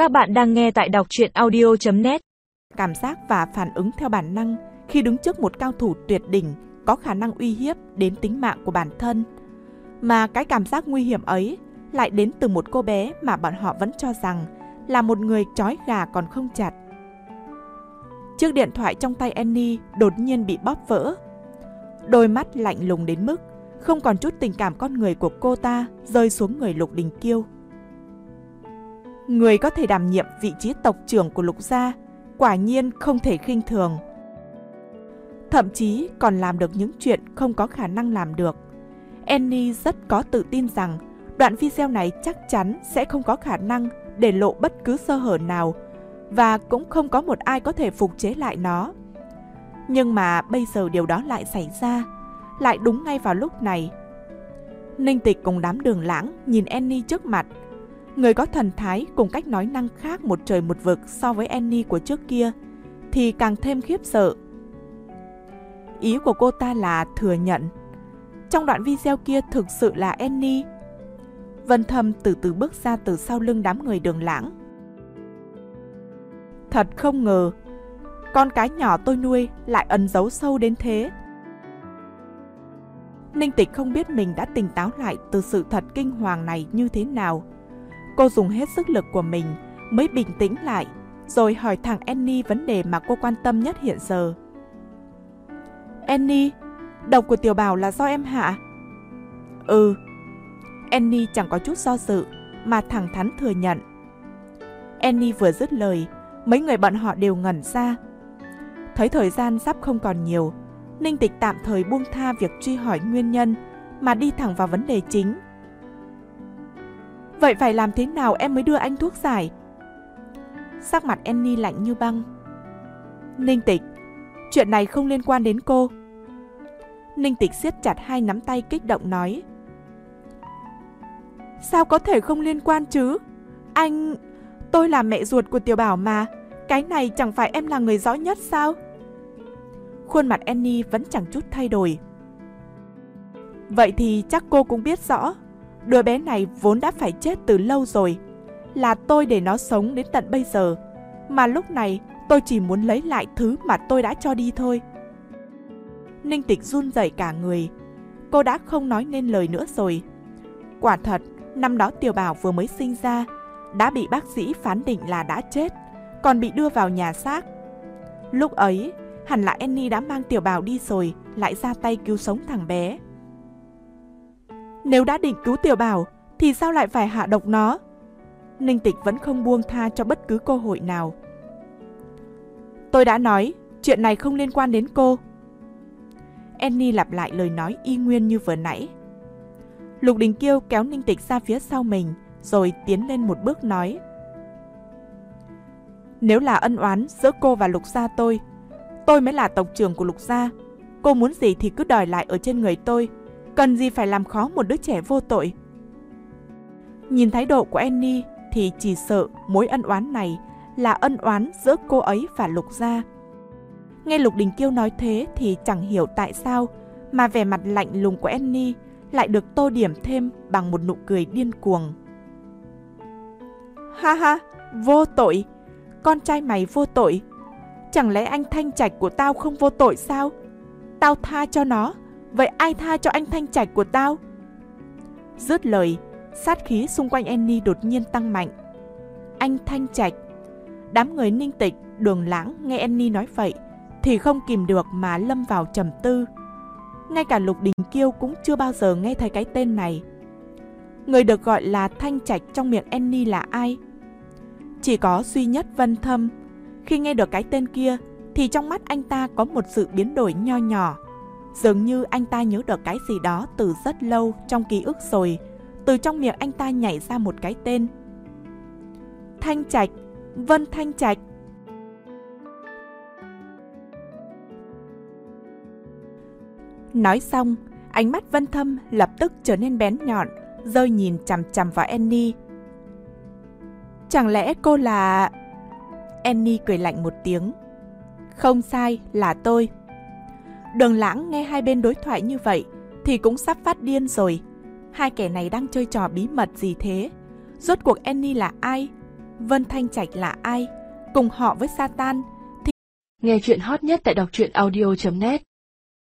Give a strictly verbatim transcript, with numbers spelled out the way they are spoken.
Các bạn đang nghe tại đọc truyện audio chấm net. Cảm giác và phản ứng theo bản năng khi đứng trước một cao thủ tuyệt đỉnh có khả năng uy hiếp đến tính mạng của bản thân. Mà cái cảm giác nguy hiểm ấy lại đến từ một cô bé mà bọn họ vẫn cho rằng là một người trói gà còn không chặt. Chiếc điện thoại trong tay Annie đột nhiên bị bóp vỡ. Đôi mắt lạnh lùng đến mức không còn chút tình cảm con người của cô ta rơi xuống người Lục Đình Kiêu. Người có thể đảm nhiệm vị trí tộc trưởng của Lục gia quả nhiên không thể khinh thường. Thậm chí còn làm được những chuyện không có khả năng làm được. Annie rất có tự tin rằng đoạn video này chắc chắn sẽ không có khả năng để lộ bất cứ sơ hở nào và cũng không có một ai có thể phục chế lại nó. Nhưng mà bây giờ điều đó lại xảy ra, lại đúng ngay vào lúc này. Ninh Tịch cùng đám Đường Lãng nhìn Annie trước mặt. Người có thần thái cùng cách nói năng khác một trời một vực so với Annie của trước kia thì càng thêm khiếp sợ. Ý của cô ta là thừa nhận trong đoạn video kia thực sự là Annie. Vân Thâm từ từ bước ra từ sau lưng đám người Đường Lãng. Thật không ngờ, con cái nhỏ tôi nuôi lại ẩn giấu sâu đến thế. Ninh Tịch không biết mình đã tỉnh táo lại từ sự thật kinh hoàng này như thế nào. Cô dùng hết sức lực của mình mới bình tĩnh lại, rồi hỏi thẳng Annie vấn đề mà cô quan tâm nhất hiện giờ. Annie, độc của Tiểu Bảo là do em hạ? Ừ. Annie chẳng có chút do dự mà thẳng thắn thừa nhận. Annie vừa dứt lời, mấy người bọn họ đều ngẩn ra. Thấy thời gian sắp không còn nhiều, Ninh Tịch tạm thời buông tha việc truy hỏi nguyên nhân mà đi thẳng vào vấn đề chính. Vậy phải làm thế nào em mới đưa anh thuốc giải? Sắc mặt Annie lạnh như băng. Ninh Tịch, chuyện này không liên quan đến cô. Ninh Tịch siết chặt hai nắm tay kích động nói. Sao có thể không liên quan chứ? Anh... Tôi là mẹ ruột của Tiểu Bảo mà. Cái này chẳng phải em là người rõ nhất sao? Khuôn mặt Annie vẫn chẳng chút thay đổi. Vậy thì chắc cô cũng biết rõ, đứa bé này vốn đã phải chết từ lâu rồi. Là tôi để nó sống đến tận bây giờ. Mà lúc này tôi chỉ muốn lấy lại thứ mà tôi đã cho đi thôi. Ninh Tịch run rẩy cả người. Cô đã không nói nên lời nữa rồi. Quả thật, năm đó Tiểu Bảo vừa mới sinh ra đã bị bác sĩ phán định là đã chết, còn bị đưa vào nhà xác. Lúc ấy, hẳn là Annie đã mang Tiểu Bảo đi rồi, lại ra tay cứu sống thằng bé. Nếu đã định cứu Tiểu Bảo, thì sao lại phải hạ độc nó? Ninh Tịch vẫn không buông tha cho bất cứ cơ hội nào. Tôi đã nói, chuyện này không liên quan đến cô. Annie lặp lại lời nói y nguyên như vừa nãy. Lục Đình Kiêu kéo Ninh Tịch ra phía sau mình, rồi tiến lên một bước nói. Nếu là ân oán giữa cô và Lục gia tôi, tôi mới là tộc trưởng của Lục gia. Cô muốn gì thì cứ đòi lại ở trên người tôi, cần gì phải làm khó một đứa trẻ vô tội. Nhìn thái độ của Annie thì chỉ sợ mối ân oán này là ân oán giữa cô ấy và Lục gia. Nghe Lục Đình Kiêu nói thế thì chẳng hiểu tại sao mà vẻ mặt lạnh lùng của Annie lại được tô điểm thêm bằng một nụ cười điên cuồng. Ha ha, vô tội. Con trai mày vô tội. Chẳng lẽ anh Thanh Trạch của tao không vô tội sao? Tao tha cho nó, vậy ai tha cho anh Thanh Trạch của tao? Dứt lời, sát khí xung quanh Annie đột nhiên tăng mạnh. Anh Thanh Trạch. Đám người Ninh Tịch, Đường Lãng nghe Annie nói vậy thì không kìm được mà lâm vào trầm tư. Ngay cả Lục Đình Kiêu cũng chưa bao giờ nghe thấy cái tên này. Người được gọi là Thanh Trạch trong miệng Annie là ai? Chỉ có duy nhất Vân Thâm. Khi nghe được cái tên kia thì trong mắt anh ta có một sự biến đổi nho nhỏ. Dường như anh ta nhớ được cái gì đó từ rất lâu trong ký ức rồi. Từ trong miệng anh ta nhảy ra một cái tên. Thanh Trạch, Vân Thanh Trạch. Nói xong, ánh mắt Vân Thâm lập tức trở nên bén nhọn, rơi nhìn chằm chằm vào Annie. Chẳng lẽ cô là... Annie cười lạnh một tiếng. Không sai, là tôi. Đường Lãng nghe hai bên đối thoại như vậy thì cũng sắp phát điên rồi. Hai kẻ này đang chơi trò bí mật gì thế? Rốt cuộc Annie là ai? Vân Thanh Trạch là ai? Cùng họ với Satan. Nghe chuyện hot nhất tại đọc truyện audio chấm net